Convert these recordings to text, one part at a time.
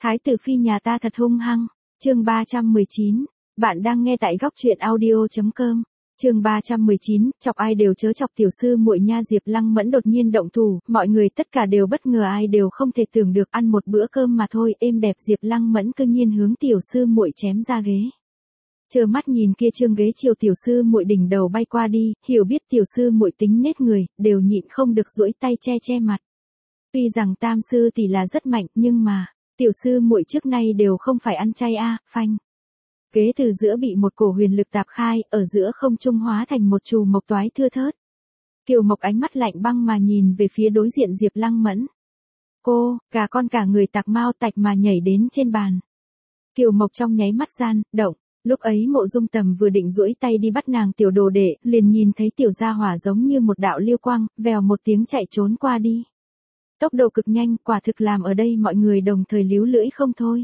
Thái tử phi nhà ta thật hung hăng. Chương 319. Bạn đang nghe tại góc truyện audio.com. Chương 319, chọc ai đều chớ chọc tiểu sư muội nha. Diệp Lăng Mẫn đột nhiên động thủ, mọi người tất cả đều bất ngờ, ai đều không thể tưởng được, ăn một bữa cơm mà thôi, êm đẹp Diệp Lăng Mẫn cư nhiên hướng tiểu sư muội chém ra ghế. Trơ mắt nhìn kia trương ghế chiều tiểu sư muội đỉnh đầu bay qua đi, hiểu biết tiểu sư muội tính nết người, đều nhịn không được duỗi tay che che mặt. Tuy rằng tam sư tỷ là rất mạnh, nhưng mà tiểu sư muội trước nay đều không phải ăn chay a, phanh. Ghế từ giữa bị một cổ huyền lực tạp khai, ở giữa không trung hóa thành một chùm mộc toái thưa thớt. Kiều Mộc ánh mắt lạnh băng mà nhìn về phía đối diện Diệp Lăng Mẫn. Cô, cả con cả người tạc mau tạch mà nhảy đến trên bàn. Kiều Mộc trong nháy mắt gian, động. Lúc ấy Mộ Dung Tầm vừa định duỗi tay đi bắt nàng tiểu đồ đệ, liền nhìn thấy tiểu gia hỏa giống như một đạo lưu quang, vèo một tiếng chạy trốn qua đi. Tốc độ cực nhanh, quả thực làm ở đây mọi người đồng thời líu lưỡi không thôi.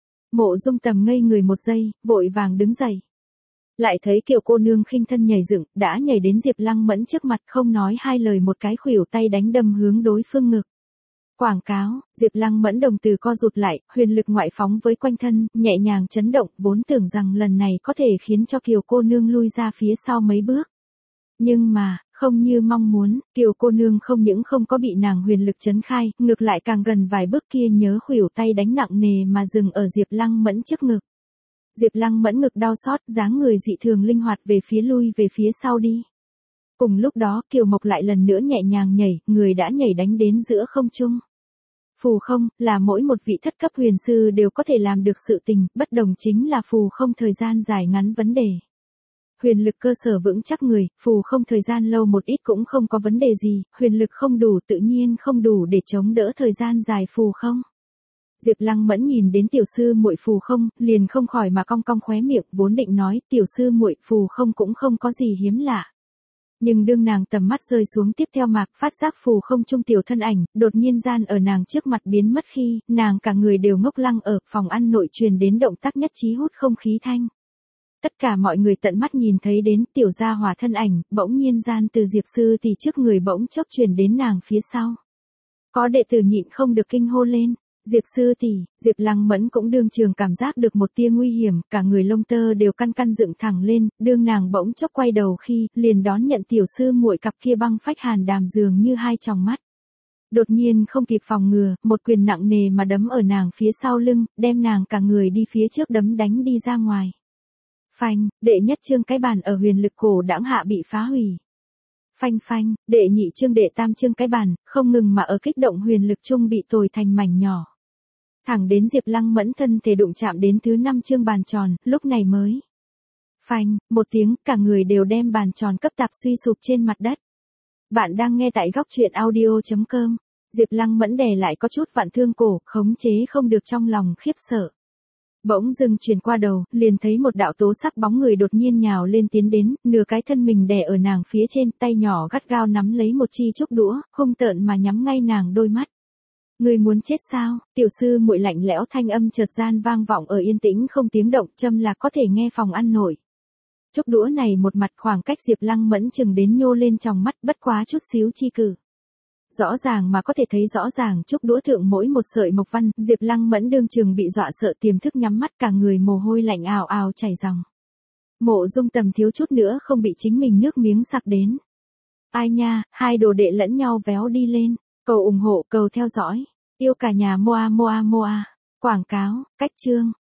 Mộ Dung Tầm ngây người một giây, vội vàng đứng dậy. Lại thấy Kiều cô nương khinh thân nhảy dựng, đã nhảy đến Diệp Lăng Mẫn trước mặt, không nói hai lời một cái khuỷu tay đánh đâm hướng đối phương ngực. Quảng cáo, Diệp Lăng Mẫn đồng tử co rụt lại, huyền lực ngoại phóng với quanh thân, nhẹ nhàng chấn động, vốn tưởng rằng lần này có thể khiến cho Kiều cô nương lui ra phía sau mấy bước. Nhưng mà, không như mong muốn, Kiều cô nương không những không có bị nàng huyền lực chấn khai, ngược lại càng gần vài bước kia nhớ khuỷu tay đánh nặng nề mà dừng ở Diệp Lăng Mẫn trước ngực. Diệp Lăng Mẫn ngực đau xót, dáng người dị thường linh hoạt về phía sau đi. Cùng lúc đó Kiều Mộc lại lần nữa nhẹ nhàng nhảy, người đã nhảy đánh đến giữa không trung. Phù không, là mỗi một vị thất cấp huyền sư đều có thể làm được sự tình, bất đồng chính là phù không thời gian dài ngắn vấn đề. Huyền lực cơ sở vững chắc người, phù không thời gian lâu một ít cũng không có vấn đề gì, huyền lực không đủ tự nhiên không đủ để chống đỡ thời gian dài phù không. Diệp Lăng Mẫn nhìn đến tiểu sư muội phù không, liền không khỏi mà cong cong khóe miệng, vốn định nói tiểu sư muội phù không cũng không có gì hiếm lạ. Nhưng đương nàng tầm mắt rơi xuống tiếp theo mạc phát giác phù không trung tiểu thân ảnh, đột nhiên gian ở nàng trước mặt biến mất khi, nàng cả người đều ngốc lăng ở phòng ăn nội truyền đến động tác nhất trí hút không khí thanh. Tất cả mọi người tận mắt nhìn thấy đến tiểu gia hỏa thân ảnh, bỗng nhiên gian từ Diệp sư tỷ trước người bỗng chốc truyền đến nàng phía sau. Có đệ tử nhịn không được kinh hô lên. Diệp sư tỷ, Diệp Lăng Mẫn cũng đương trường cảm giác được một tia nguy hiểm, cả người lông tơ đều căn căn dựng thẳng lên, đương nàng bỗng chốc quay đầu khi, liền đón nhận tiểu sư muội cặp kia băng phách hàn đàm dường như hai tròng mắt. Đột nhiên không kịp phòng ngừa, một quyền nặng nề mà đấm ở nàng phía sau lưng, đem nàng cả người đi phía trước đấm đánh đi ra ngoài. Phanh, đệ nhất chương cái bàn ở huyền lực cổ đãng hạ bị phá hủy. Phanh phanh, đệ nhị chương đệ tam chương cái bàn, không ngừng mà ở kích động huyền lực chung bị tồi thành mảnh nhỏ. Thẳng đến Diệp Lăng Mẫn thân thể đụng chạm đến thứ 5 chương bàn tròn, lúc này mới. Phanh, một tiếng, cả người đều đem bàn tròn cấp tạp suy sụp trên mặt đất. Bạn đang nghe tại góc truyện audio.com. Diệp Lăng Mẫn đè lại có chút vặn thương cổ, khống chế không được trong lòng khiếp sợ. Bỗng dưng chuyển qua đầu, liền thấy một đạo tố sắc bóng người đột nhiên nhào lên tiến đến, nửa cái thân mình đè ở nàng phía trên, tay nhỏ gắt gao nắm lấy một chi trúc đũa, hung tợn mà nhắm ngay nàng đôi mắt. Người muốn chết sao? Tiểu sư muội lạnh lẽo thanh âm chợt gian vang vọng ở yên tĩnh không tiếng động, châm là có thể nghe phòng ăn nổi. Trúc đũa này một mặt khoảng cách Diệp Lăng Mẫn chừng đến nhô lên trong mắt, bất quá chút xíu chi cử. Rõ ràng mà có thể thấy rõ ràng trúc đũa thượng mỗi một sợi mộc văn, Diệp Lăng Mẫn đương trường bị dọa sợ tiềm thức nhắm mắt, cả người mồ hôi lạnh ào ào chảy ròng. Mộ Dung Tầm thiếu chút nữa không bị chính mình nước miếng sặc đến. Ai nha, hai đồ đệ lẫn nhau véo đi lên, cầu ủng hộ, cầu theo dõi, yêu cả nhà moa moa moa. Quảng cáo, cách chương,